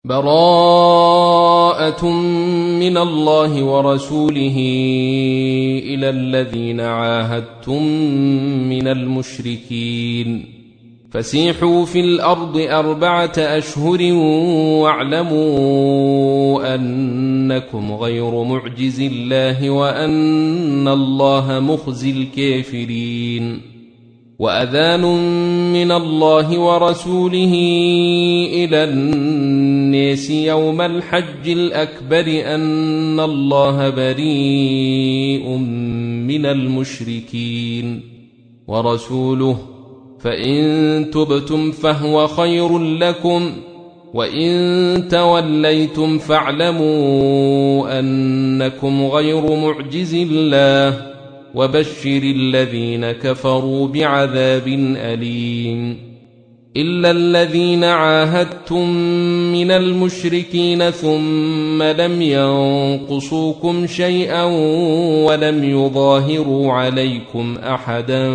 براءة من الله ورسوله إلى الذين عاهدتم من المشركين فسيحوا في الأرض 4 أشهر واعلموا أنكم غير معجز الله وأن الله مخزي الكافرين وأذان من الله ورسوله إلى الناس يوم الحج الأكبر أن الله بريء من المشركين ورسوله فإن تبتم فهو خير لكم وإن توليتم فاعلموا أنكم غير معجز الله وبشر الذين كفروا بعذاب أليم إلا الذين عاهدتم من المشركين ثم لم ينقصوكم شيئا ولم يظاهروا عليكم أحدا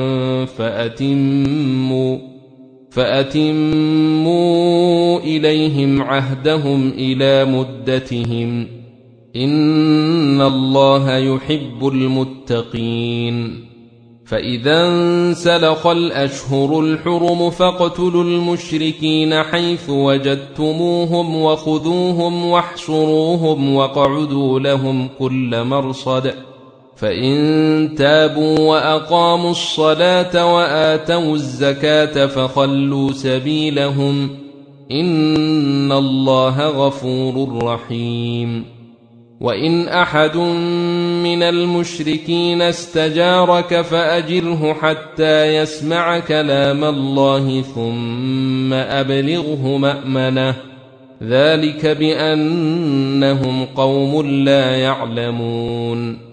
فأتموا إليهم عهدهم إلى مدتهم إن الله يحب المتقين فإذا انسلخ الأشهر الحرم فاقتلوا المشركين حيث وجدتموهم وخذوهم واحصروهم واقعدوا لهم كل مرصد فإن تابوا وأقاموا الصلاة وآتوا الزكاة فخلوا سبيلهم إن الله غفور رحيم وإن أحد من المشركين استجارك فأجره حتى يسمع كلام الله ثم أبلغه مأمنه ذلك بأنهم قوم لا يعلمون